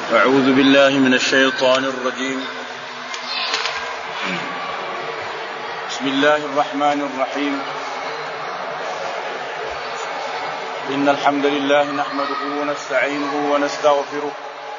أعوذ بالله من الشيطان الرجيم. بسم الله الرحمن الرحيم. إن الحمد لله نحمده ونستعينه ونستغفره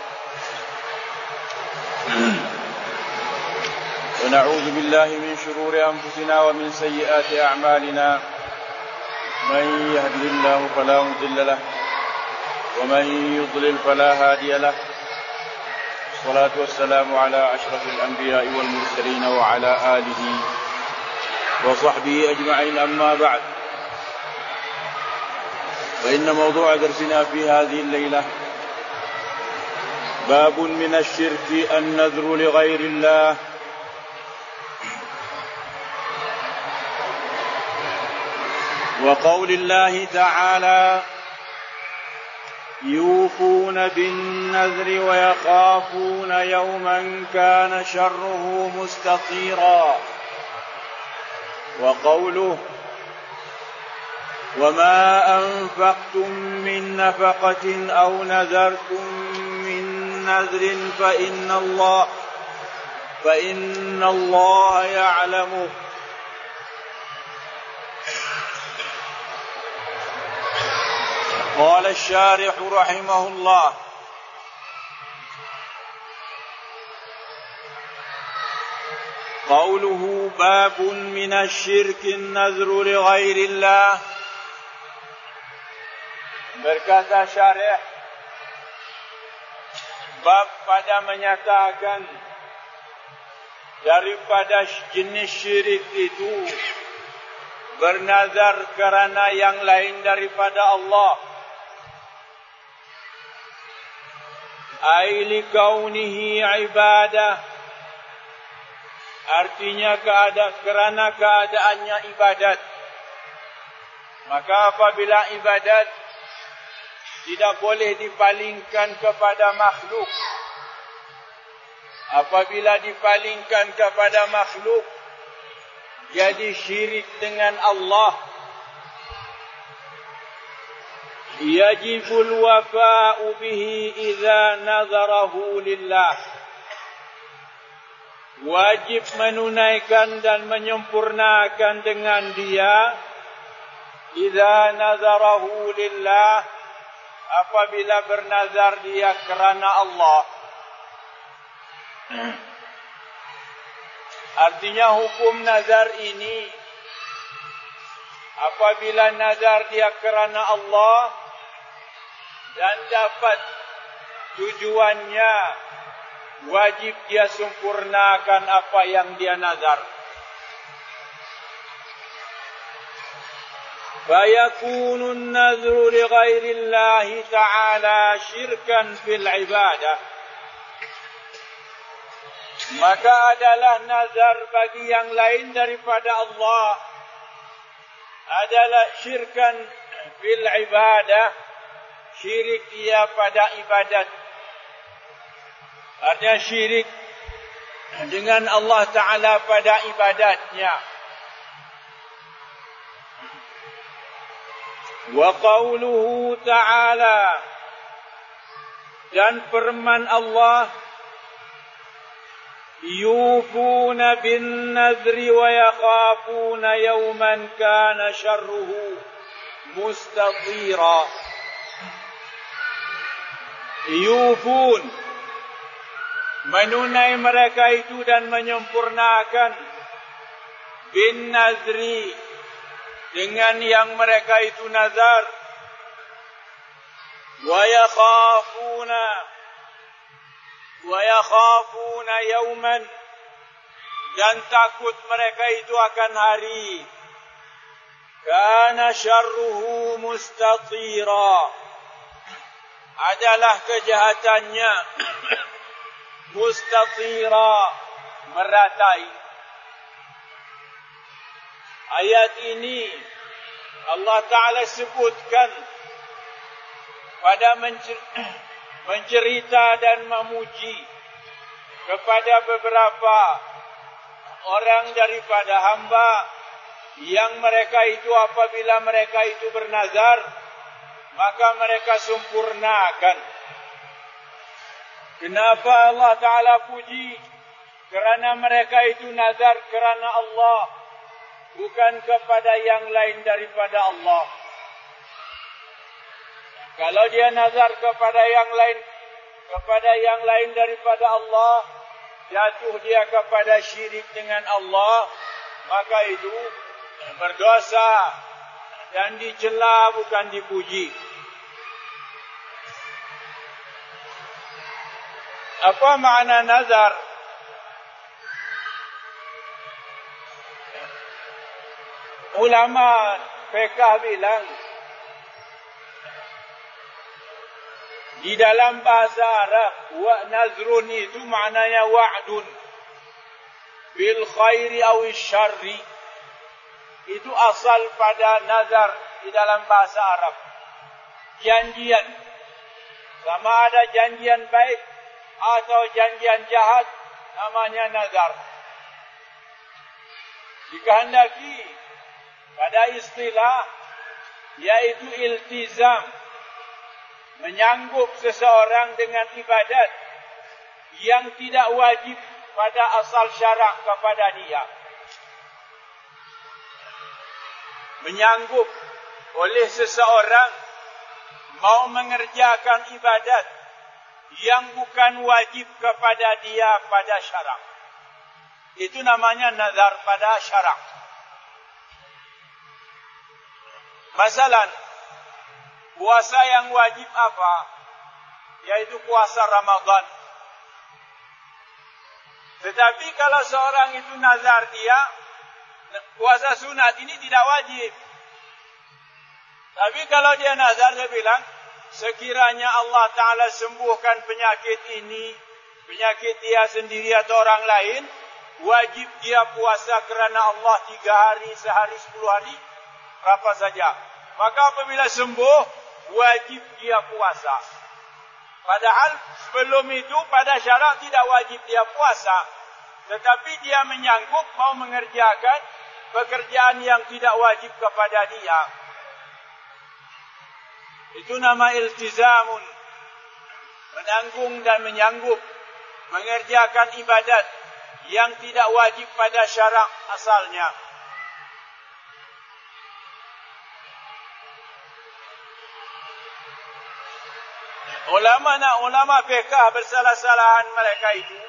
ونعوذ بالله من شرور أنفسنا ومن سيئات أعمالنا. من يهده الله فلا مضل له ومن يضلل فلا هادي له. الصلاة والسلام على أشرف الأنبياء والمرسلين وعلى آله وصحبه أجمعين. أما بعد، فإن موضوع درسنا في هذه الليلة باب من الشرك النذر لغير الله. وقول الله تعالى: يوفون بالنذر ويخافون يوما كان شره مستطيرا. وقوله: وما أنفقتم من نفقة أو نذرتم من نذر فإن الله يعلمه. قال الشارح رحمه الله: قوله باب من الشرك النذر لغير الله. Berkata syarih, bab pada menyatakan daripada jenis syirik itu bernazar kerana yang lain daripada Allah. Ai li kaunihi ibadah, artinya kerana keadaannya ibadat. Maka apabila ibadat tidak boleh dipalingkan kepada makhluk. Apabila dipalingkan kepada makhluk, jadi syirik dengan Allah. Yajibul wafa'u bihi idza nazarahu lillah. Wajib menunaikan dan menyempurnakan dengan dia idza nazarahu lillah, apabila bernazar dia kerana Allah. Artinya hukum nazar ini, apabila nazar dia kerana Allah dan dapat tujuannya, wajib dia sempurnakan apa yang dia nazar. فيكون النذر لغير الله تعالى شركا في العبادة. Maka adalah nazar bagi yang lain daripada Allah adalah syirkan fil ibadah, syirik dia pada ibadat. Artinya syirik dengan Allah Ta'ala pada ibadatnya. Wa qawluhu ta'ala, dan firman Allah, yufuna bin nadri wa yakhafuna yawman kana syarruhu mustatira. Yufun, menunai mereka itu dan menyempurnakan, bin nadri, dengan yang mereka itu nazar, wa yakhafuna yawman, dan takut mereka itu akan hari, kana syarruhu mustatira, adalah kejahatannya mustatira, meratai. Ayat ini Allah Ta'ala sebutkan pada mencerita dan memuji kepada beberapa orang daripada hamba yang mereka itu apabila mereka itu bernazar, maka mereka sempurnakan. Kenapa Allah Ta'ala puji? Kerana mereka itu nazar kerana Allah, bukan kepada yang lain daripada Allah. Kalau dia nazar kepada yang lain daripada Allah, jatuh dia kepada syirik dengan Allah, maka itu berdosa dan dicela, bukan dipuji. Apa makna nazar? Ulama fiqh bilang, di dalam bahasa Arab, wa nazrun itu maknanya wa'dun bil khairi aw syarri. Itu asal pada nazar di dalam bahasa Arab. Janjian. Sama ada janjian baik atau janjian jahat, namanya nazar. Dikehendaki pada istilah, yaitu iltizam, menyanggup seseorang dengan ibadat yang tidak wajib pada asal syarak kepada dia. Menyanggup oleh seseorang mau mengerjakan ibadat yang bukan wajib kepada dia pada syarak. Itu namanya nazar pada syarak. Masalan, puasa yang wajib apa? Yaitu puasa Ramadan. Tetapi kalau seorang itu nazar dia, puasa sunat ini tidak wajib. Tapi kalau dia nazar, dia bilang, sekiranya Allah Ta'ala sembuhkan penyakit ini, penyakit dia sendiri atau orang lain, wajib dia puasa kerana Allah 3 hari, sehari, 10 hari, berapa saja. Maka apabila sembuh, wajib dia puasa. Padahal sebelum itu pada syarak tidak wajib dia puasa. Tetapi dia menyanggup mau mengerjakan pekerjaan yang tidak wajib kepada dia. Itu nama iltizamun. Menanggung dan menyanggup mengerjakan ibadat yang tidak wajib pada syarak asalnya. Ulama fiqh bersalah-salahan mereka itu.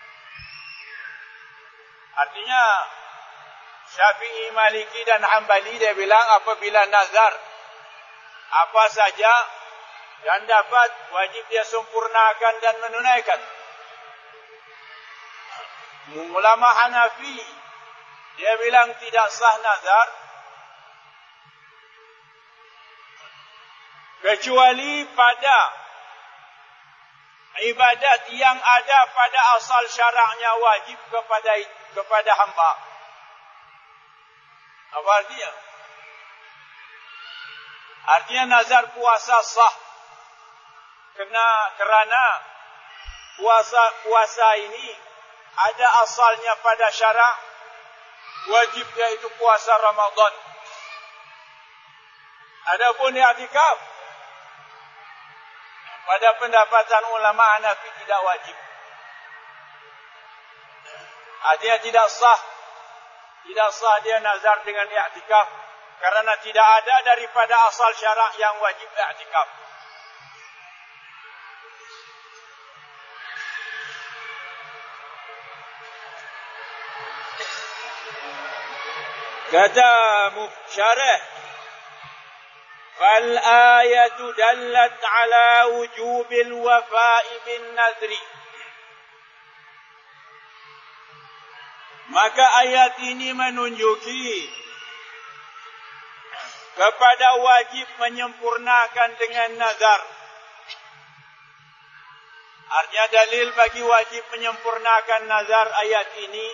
Artinya Syafi'i, Maliki dan Hambali, dia bilang apabila nazar apa saja yang dapat, wajib dia sempurnakan dan menunaikan. Ulama Hanafi, dia bilang tidak sah nazar kecuali pada ibadat yang ada pada asal syaraknya wajib kepada hamba. Apa artinya? Artinya nazar puasa sah. Kerana puasa ini ada asalnya pada syarak, wajib yaitu puasa Ramadan. Adapun i'tikaf, pada pendapatan ulama Hanafi tidak wajib. Artinya tidak sah dia nazar dengan i'tikaf, karena tidak ada daripada asal syarak yang wajib i'tikaf. Kata syarah, fal ayatu dallat ala wujubil wafa'i bin nadri. Maka ayat ini menunjuki kepada wajib menyempurnakan dengan nazar. Artinya dalil bagi wajib menyempurnakan nazar ayat ini,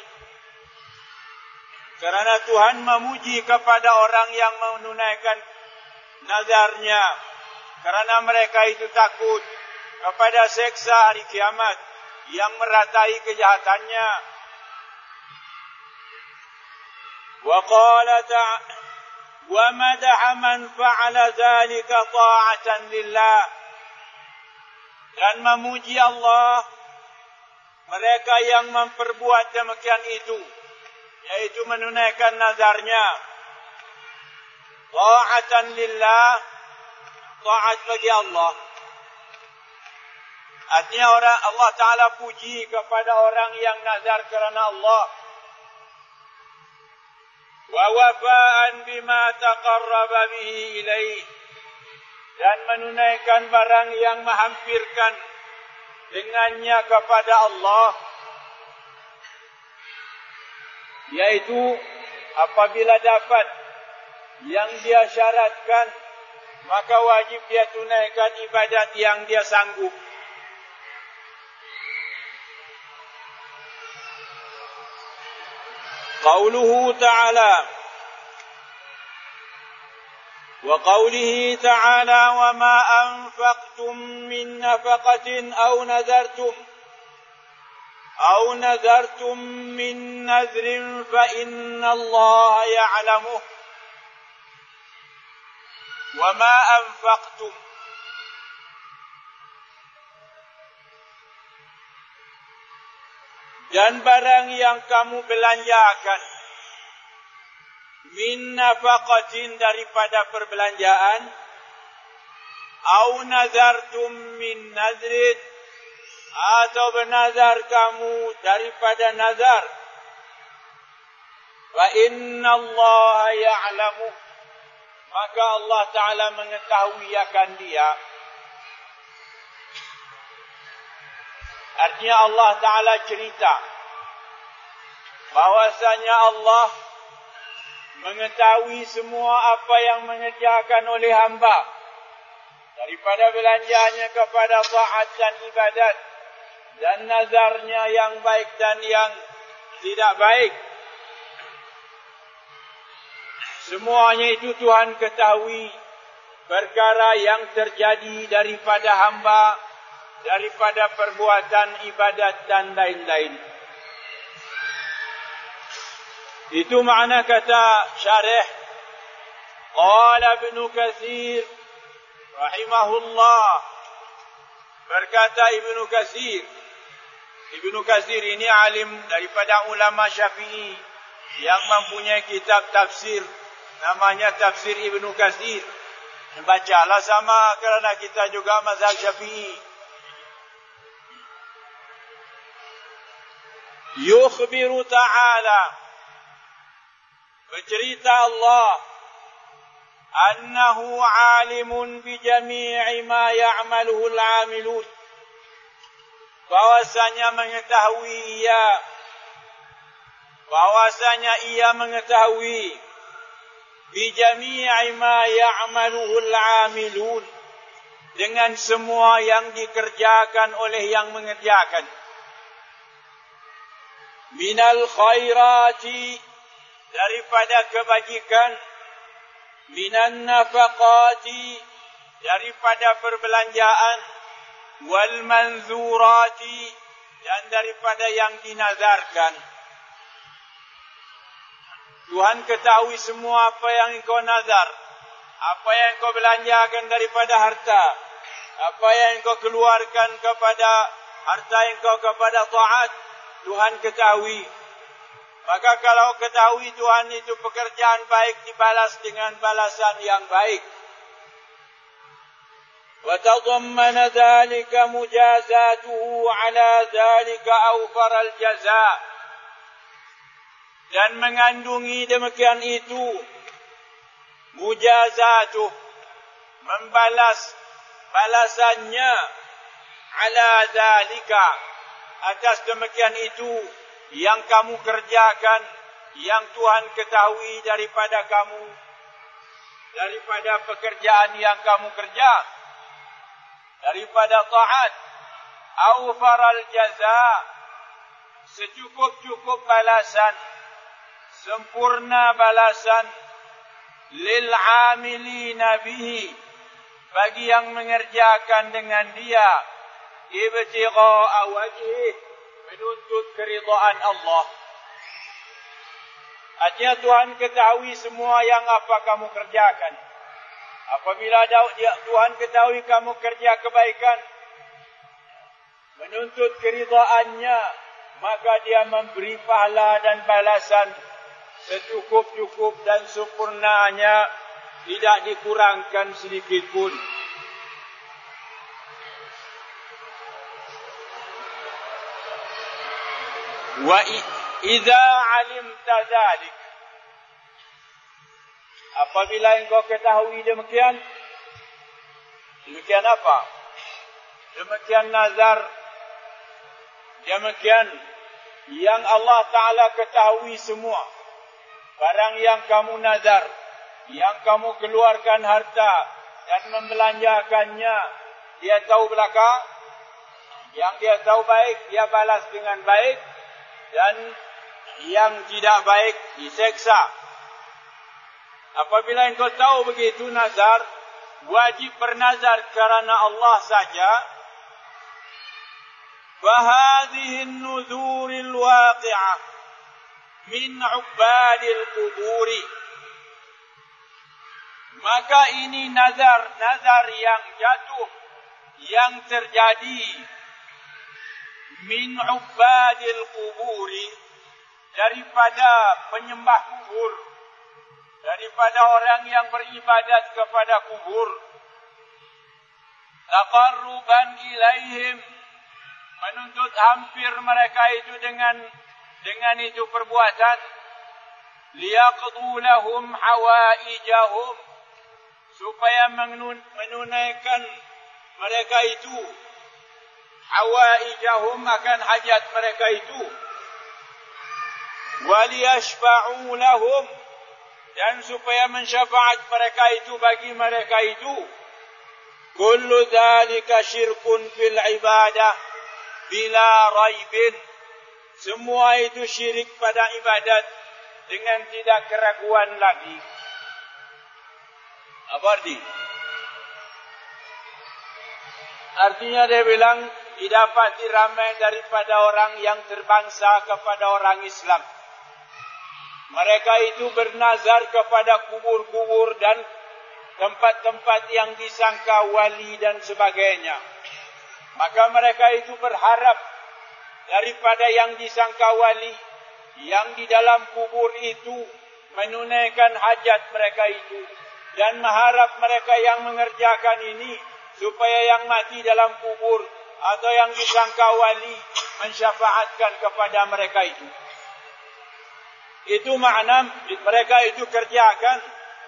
kerana Tuhan memuji kepada orang yang menunaikan nazarnya, kerana mereka itu takut kepada seksa hari kiamat yang meratai kejahatannya. Wa qala ta'ala wa madaha man fa'ala dhalika ta'atan lillah. dan memuji Allah mereka yang memperbuat demikian itu, yaitu menunaikan nazarnya ta'atan lillah, taat bagi Allah. Artinya Allah Ta'ala puji kepada orang yang nazar kerana Allah. Wa wafa'an bima taqarraba bihi ilaih, dan menunaikan barang yang menghampirkan dengannya kepada Allah, yaitu apabila dapat yang dia syaratkan, maka wajib dia tunaikan ibadat yang dia sanggup. Qauluhu ta'ala wa qawlihi ta'ala wa ma anfaqtum min nafaqatin aw nadartum min nadrin fa inna Allah ya'lamuh. Wa ma anfaqtum, dan barang yang kamu belanjakan, min nafaqatin, daripada perbelanjaan, au nazartum min nadrin, atau bernazar kamu daripada nazar, fa inna Allah ya'lamu, maka Allah Ta'ala mengetahui akan dia. Artinya Allah Ta'ala cerita bahwasanya Allah mengetahui semua apa yang mengerjakan oleh hamba, daripada belanjanya kepada taat dan ibadat, dan nazarnya yang baik dan yang tidak baik. Semuanya itu Tuhan ketahui, perkara yang terjadi daripada hamba, daripada perbuatan ibadat dan lain-lain. Itu makna kata syarih. Qala Ibnu Katsir rahimahullah, berkata Ibnu Katsir. Ibnu Katsir ini alim daripada ulama Syafi'i yang mempunyai kitab tafsir, namanya Tafsir Ibnu Katsir. Bacalah sama, kerana kita juga mazhab Syafi'i. Yukhbiru ta'ala, bercerita Allah, annahu alimun bi jami'i ma ya'maluhu al-'amilun, bahwasanya ia mengetahui bi jami'i ma ya'maluhu al-'amilun, dengan semua yang dikerjakan oleh yang mengerjakan. Minal khairati, daripada kebajikan, minan nafaqati, daripada perbelanjaan, wal manzurati, dan daripada yang dinazarkan. Tuhan ketahui semua apa yang engkau nazar, apa yang engkau belanjakan daripada harta, apa yang engkau keluarkan kepada harta engkau kepada taat, Tuhan ketahui. Maka kalau ketahui Tuhan itu pekerjaan baik, dibalas dengan balasan yang baik. Wa tadammana dhalika mujazatuhu ala dhalika awfar al-jazaa, dan mengandungi demikian itu mujazatuh, membalas balasannya, ala dhalika, atas demikian itu yang kamu kerjakan, yang Tuhan ketahui daripada kamu, daripada pekerjaan yang kamu kerja, daripada taat, awfaral jazaa, secukup-cukup balasan, sempurna balasan, lil amilina bihi, bagi yang mengerjakan dengan dia, ibtigha'a wajhih, menuntut keridhaan Allah. Artinya Tuhan ketahui semua yang apa kamu kerjakan. Apabila Tuhan ketahui kamu kerja kebaikan, menuntut keridhaannya, maka dia memberi pahala dan balasan secukup-cukup dan sempurnanya, tidak dikurangkan sedikit pun. Wa idza alimta dzalik, apabila engkau ketahui demikian apa? Demikian nazar, demikian yang Allah Ta'ala ketahui semua. Barang yang kamu nazar, yang kamu keluarkan harta dan membelanjakannya, dia tahu belakang. Yang dia tahu baik, dia balas dengan baik. Dan yang tidak baik, diseksa. Apabila engkau tahu begitu nazar, wajib bernazar kerana Allah saja. فَهَذِهِ النُّذُورِ الْوَاقِعَةِ مِنْ عُبَّادِ الْقُبُورِ. Maka ini nazar yang jatuh, yang terjadi min ubadil kuburi, daripada penyembah kubur, daripada orang yang beribadat kepada kubur. Taqarruban ilaihim, menuntut hampir mereka itu dengan itu perbuatan. Liyaqdu lahum hawaijahum, supaya menunaikan mereka itu hawaijahum, akan hajat mereka itu. Waliyashfa'u lahum, dan supaya mensyafaat mereka itu bagi mereka itu. Kullu dhalika syirkun fil ibadah bila raibin, semua itu syirik pada ibadat dengan tidak keraguan lagi. Apa arti? Artinya dia bilang, didapati ramai daripada orang yang terbangsa kepada orang Islam. Mereka itu bernazar kepada kubur-kubur dan tempat-tempat yang disangka wali dan sebagainya. Maka mereka itu berharap daripada yang disangka wali, yang di dalam kubur itu, menunaikan hajat mereka itu. Dan mengharap mereka yang mengerjakan ini, supaya yang mati dalam kubur atau yang disangka wali mensyafaatkan kepada mereka itu. Itu makna mereka itu kerjakan.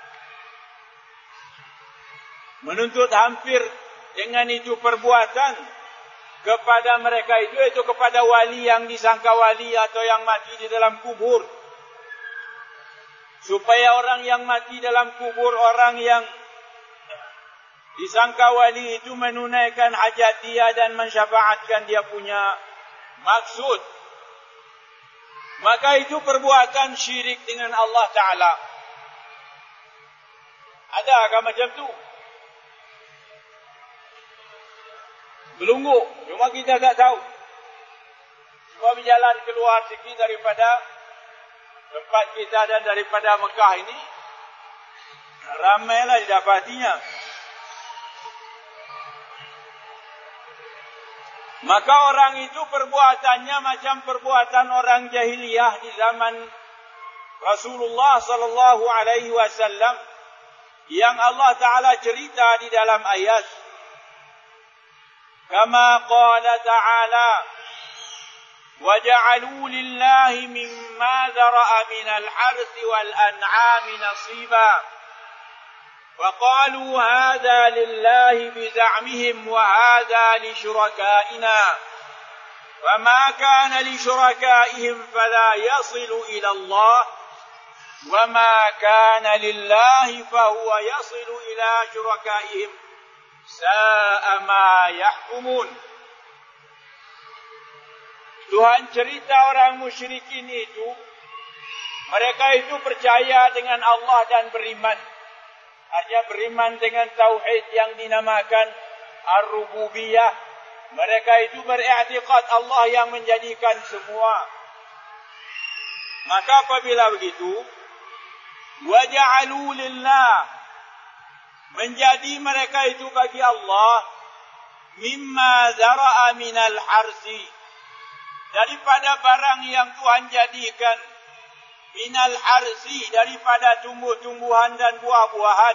Menuntut hampir dengan itu perbuatan kepada mereka itu kepada wali yang disangka wali atau yang mati di dalam kubur. Supaya orang yang mati dalam kubur, orang yang disangka wali itu menunaikan hajat dia dan mensyafaatkan dia punya maksud. Maka itu perbuatan syirik dengan Allah Ta'ala. Adakah macam tu? Belunggu, cuma kita tak tahu. Cuma berjalan keluar sikit daripada tempat kita dan daripada Mekah ini, ramailah didapatinya. Maka orang itu perbuatannya macam perbuatan orang jahiliyah di zaman Rasulullah sallallahu alaihi wasallam yang Allah Ta'ala cerita di dalam ayat. Kama qala ta'ala, وَجَعَلُوا لِلَّهِ مِمَّا ذَرَأَ مِنَ الْحَرْثِ وَالْأَنْعَامِ نَصِيبًا وَقَالُوا هَذَا لِلَّهِ بِزَعْمِهِمْ وَهَذَا لِشُرَكَائِنَا وَمَا كَانَ لِشُرَكَائِهِمْ فَلَا يَصِلُ إِلَى اللَّهِ وَمَا كَانَ لِلَّهِ فَهُوَ يَصِلُ إِلَى شُرَكَائِهِمْ سَاءَ مَا يَحْكُمُونَ. Tuhan cerita orang musyrikin itu, mereka itu percaya dengan Allah dan beriman. Artinya beriman dengan tauhid yang dinamakan Ar-Rububiyah. Mereka itu beriktikad Allah yang menjadikan semua. Maka apabila begitu, وَجَعَلُوا لِلَّهِ, menjadi mereka itu bagi Allah mimma zara'a minal harsi, daripada barang yang Tuhan jadikan, minal harsi, daripada tumbuh-tumbuhan dan buah-buahan.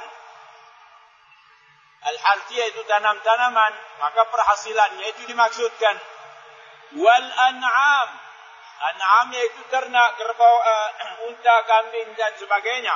Al-harsi itu tanam-tanaman, maka perhasilannya itu dimaksudkan. Wal an'am, an'am yaitu ternak, kerbau, unta, kambing dan sebagainya.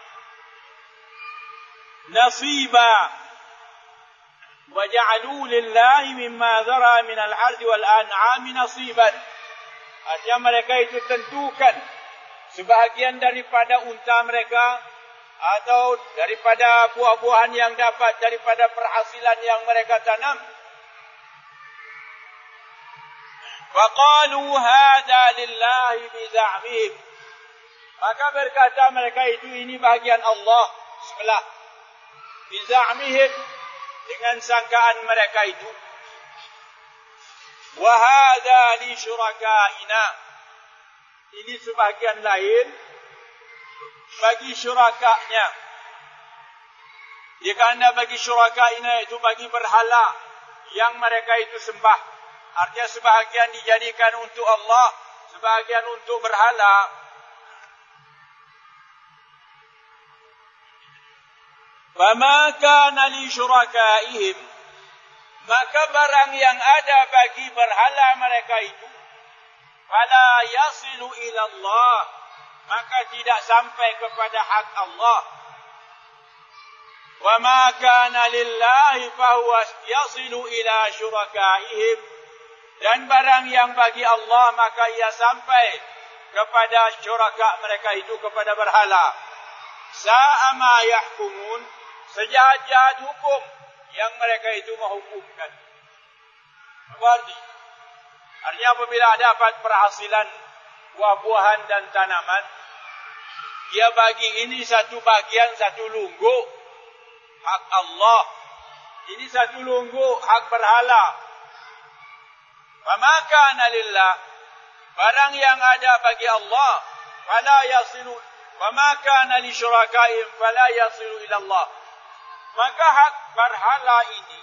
Nasiba, wa ja'alu lillahi mimma zara min al-harsi wal an'ami nasiban. Artinya mereka itu tentukan sebahagian daripada unta mereka atau daripada buah-buahan yang dapat daripada perhasilan yang mereka tanam. Faqalu hadza lillahi bi za'mihim, maka berkata mereka itu ini bahagian Allah sebelah, bi za'mihim, dengan sangkaan mereka itu. Wa hadza li syurakaina, ini sebahagian lain bagi syurakanya. Kerana bagi syurakaina itu bagi berhala yang mereka itu sembah. Artinya sebahagian dijadikan untuk Allah, sebahagian untuk berhala. Fama kana li syurakaihim, maka barang yang ada bagi berhala mereka itu, fala yasilu ila Allah, maka tidak sampai kepada hak Allah. Wa ma kana lillahi fahuwa yasilu ila syurakaihim, dan barang yang bagi Allah maka ia sampai kepada syuraka mereka itu, kepada berhala. Sa'a ma yahkumun, sejahat-jahat hukum yang mereka itu menghukumkan. Berarti artinya apabila dapat perhasilan buah-buahan dan tanaman, dia bagi ini satu bagian, satu lunggu hak Allah, ini satu lunggu hak berhala. Fama kana lillah, barang yang ada bagi Allah, fala yasilu, fama kana li syurakaihim fala yasilu ila Allah, maka hak berhala ini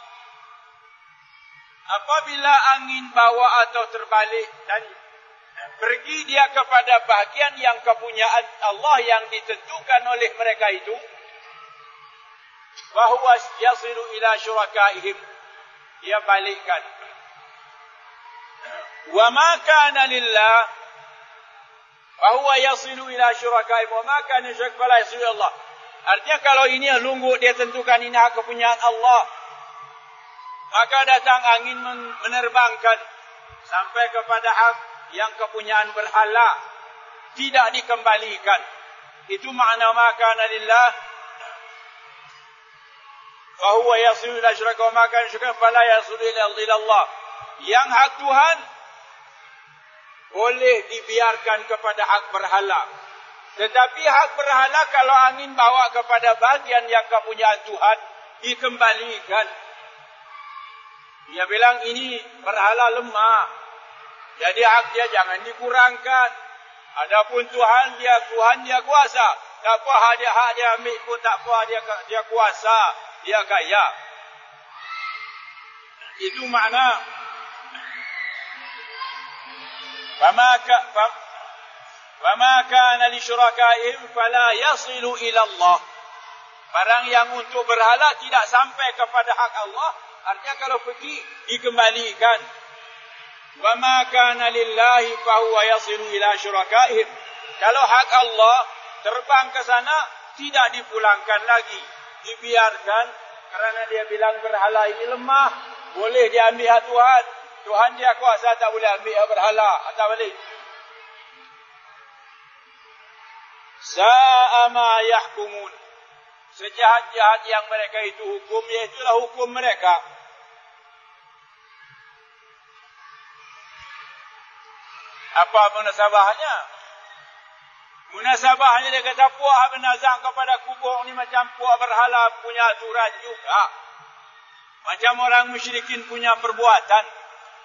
apabila angin bawa atau terbalik dan pergi dia kepada bahagian yang kepunyaan Allah yang ditentukan oleh mereka itu, bahwa yasilu ila syurakaihim, dia balikkan. Wa ma kana lillah bahwa yasilu ila syurakaihim, wa ma kana syuraka fala yasilu ila Allah. Artinya kalau ini lunggu dia tentukan ini hak kepunyaan Allah, maka datang angin menerbangkan sampai kepada hak yang kepunyaan berhala, tidak dikembalikan. Itu makna ma kana lillah fa huwa yasilu ila syuraka, wa ma kana syuraka fala yasilu ila Allah. Yang hak Tuhan boleh dibiarkan kepada hak berhala, tetapi hak berhala kalau angin bawa kepada bagian yang kepunyaan Tuhan, dikembalikan. Dia bilang ini berhala lemah, jadi hak dia jangan dikurangkan. Adapun Tuhan dia kuasa. Tak apa hak dia ambil pun tak apa, dia kuasa, dia kaya. Itu makna Fama kana li syurakaihim fala yasilu ila Allah. Barang yang untuk berhala tidak sampai kepada hak Allah, artinya kalau pergi dikembalikan. Wa ma kana lillahi fa huwa yasilu ila syurakaihim. Kalau hak Allah terbang ke sana, tidak dipulangkan lagi, dibiarkan, kerana dia bilang berhala ini lemah, boleh diambil hak Tuhan. Tuhan dia kuasa, tak boleh ambil hak berhala, tak boleh. Sa'a ma yahkumun, sejahat-jahat yang mereka itu hukum, iaitulah hukum mereka. Apa munasabahnya? Munasabahnya dia kata puak bernazar kepada kubur ni macam puak berhala punya aturan juga. Macam orang musyrikin punya perbuatan.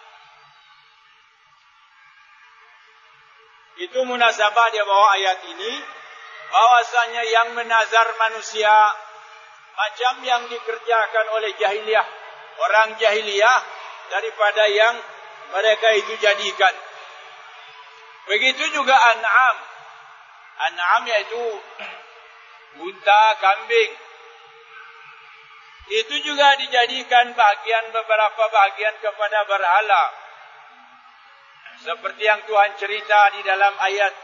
Itu munasabah dia bawa ayat ini, bahwasanya yang menazar manusia macam yang dikerjakan oleh jahiliyah, orang jahiliyah daripada yang mereka itu jadikan. Begitu juga an'am. An'am yaitu unta, kambing. Itu juga dijadikan beberapa bahagian kepada berhala. Seperti yang Tuhan cerita di dalam ayat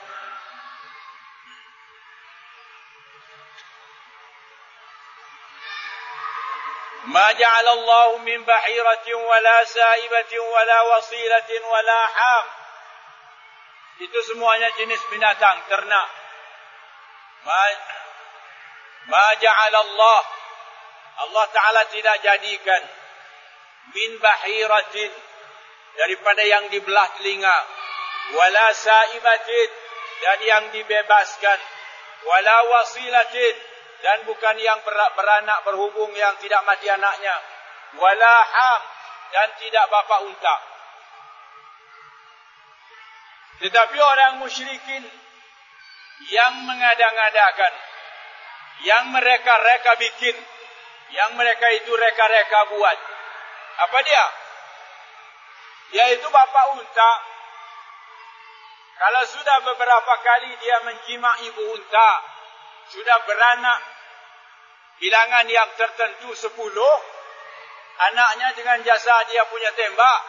Ma ja'alallahu min bahiratin wala sa'ibatin wala wasilatin wala ham. Itu semuanya jenis binatang, ternak. Ma ja'alallah, Allah Ta'ala tidak jadikan min bahiratin, daripada yang dibelah telinga, wala sa'ibatin, dan yang dibebaskan, wala wasilatin, dan bukan yang beranak berhubung yang tidak mati anaknya, wala ham, dan tidak bapa unta. Tetapi orang musyrikin yang mengada-ngadakan, yang mereka bikin, yang mereka itu reka-reka buat, apa dia? Yaitu bapa unta. Kalau sudah beberapa kali dia menjimak ibu unta, sudah beranak bilangan yang tertentu 10, anaknya dengan jasa dia punya tembak,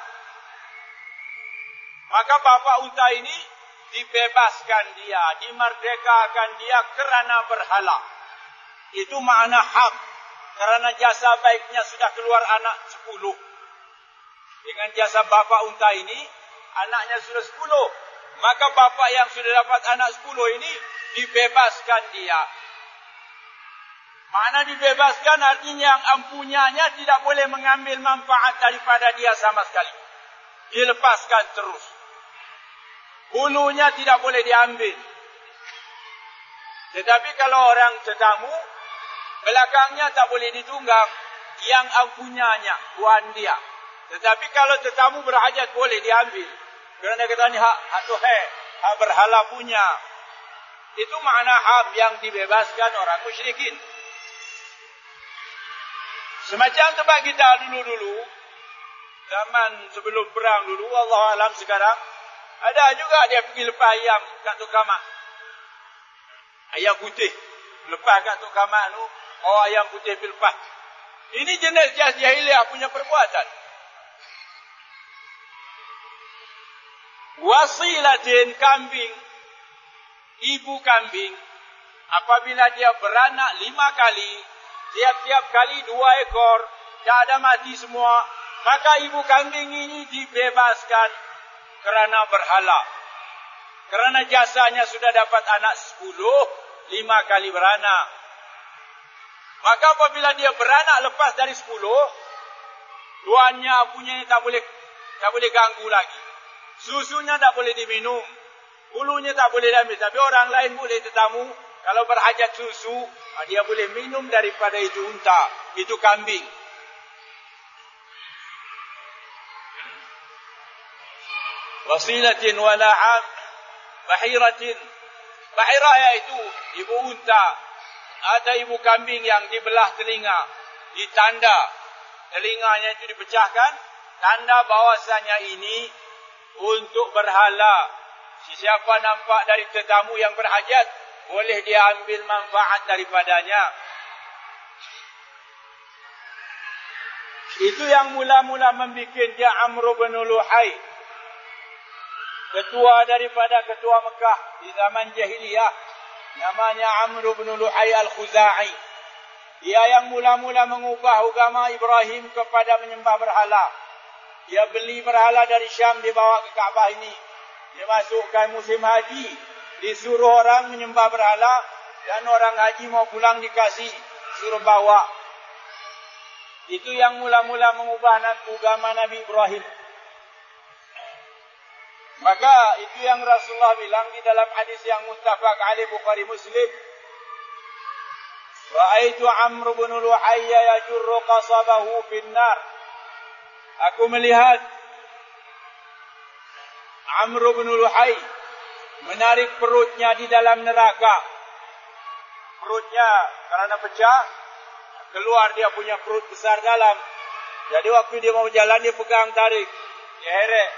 maka bapa unta ini dibebaskan dia, dimerdekakan dia kerana berhala. Itu makna hak. Kerana jasa baiknya sudah keluar anak 10. Dengan jasa bapa unta ini, anaknya sudah 10. Maka bapa yang sudah dapat anak 10 ini dibebaskan dia. Makna dibebaskan artinya yang empunyanya tidak boleh mengambil manfaat daripada dia sama sekali. Dilepaskan terus. Bulunya tidak boleh diambil. Tetapi kalau orang tetamu, belakangnya tak boleh ditunggang. Yang empunyanya, tuan dia. Tetapi kalau tetamu berhajat boleh diambil. Kerana kata ni hak berhala punya. Itu makna hak yang dibebaskan orang musyrikin. Semacam tempat kita dulu-dulu, zaman sebelum perang dulu, Allah alam sekarang, ada juga dia pergi lepas ayam kat tok kamak. Ayam putih. Lepas kat tok kamak tu, ayam putih lepas. Ini jenis jahiliyah punya perbuatan. Wasilatin, kambing. Ibu kambing. Apabila dia beranak 5 kali, tiap-tiap kali 2 ekor, tak ada mati semua, maka ibu kambing ini dibebaskan kerana berhala. Kerana jasanya sudah dapat anak 10, 5 kali beranak. Maka apabila dia beranak lepas dari 10, tuannya punya tak boleh ganggu lagi. Susunya tak boleh diminum. Bulunya tak boleh diambil. Tapi orang lain boleh, tetamu. Kalau berhajat susu, dia boleh minum daripada itu unta. Itu kambing. Wasilatin wala'am. Bahiratin. Bahirah iaitu ibu unta. Ada ibu kambing yang dibelah telinga. Ditanda. Telinganya itu dipecahkan. Tanda bahawasanya ini untuk berhala. Siapa nampak dari tetamu yang berhajat, boleh dia ambil manfaat daripadanya. Itu yang mula-mula membuat dia Amr bin Luhai, ketua daripada ketua Mekah di zaman jahiliyah. Namanya Amr bin Luhai Al-Khuzai. Dia yang mula-mula mengubah agama Ibrahim kepada menyembah berhala. Dia beli berhala dari Syam, dibawa ke Kaabah ini. Dia masukkan musim haji. Disuruh orang menyembah berhala. Dan orang haji mau pulang dikasih. Suruh bawa. Itu yang mula-mula mengubah agama Nabi Ibrahim. Maka itu yang Rasulullah bilang di dalam hadis yang muttafaq alaih Bukhari Muslim. Ra'aitu Amr bin Luhayya yajurru qasabahu finnar. Aku melihat Amr bin Luhai menarik perutnya di dalam neraka. Perutnya kerana pecah, keluar dia punya perut besar dalam. Jadi waktu dia mau jalan, dia pegang tarik. Dia heret.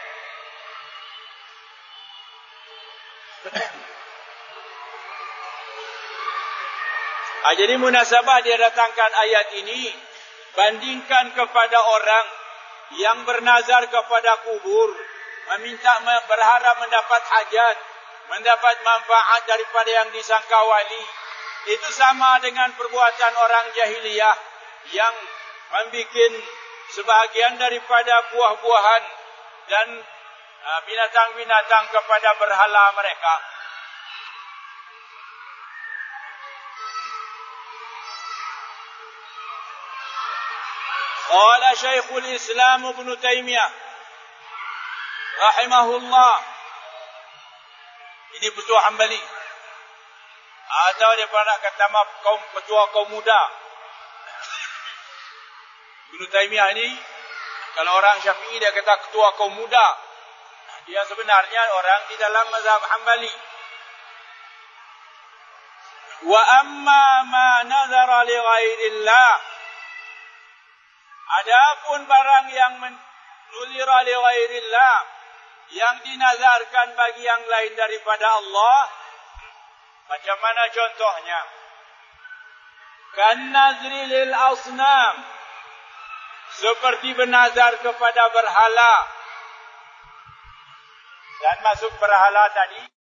Jadi munasabah dia datangkan ayat ini, bandingkan kepada orang yang bernazar kepada kubur, berharap mendapat hajat, mendapat manfaat daripada yang disangka wali. Itu sama dengan perbuatan orang jahiliyah yang membuat sebahagian daripada buah-buahan dan binatang-binatang kepada berhala mereka. Qala Syekhul Islam Ibn Taimiyah rahimahullah. Ini petua Hambali. Atau dia pernah kata petua kaum muda. Ibn Taimiyah ini, kalau orang Syafi'i dia kata ketua kaum muda. Dia sebenarnya orang di dalam mazhab Hambali. Wa amma ma nazara li ghairillah. Adapun barang yang nuzira li ghairillah, yang dinazarkan bagi yang lain daripada Allah, macam mana contohnya? Kan nazri lil asnam, seperti bernazar kepada berhala. Dan masuk berhala tadi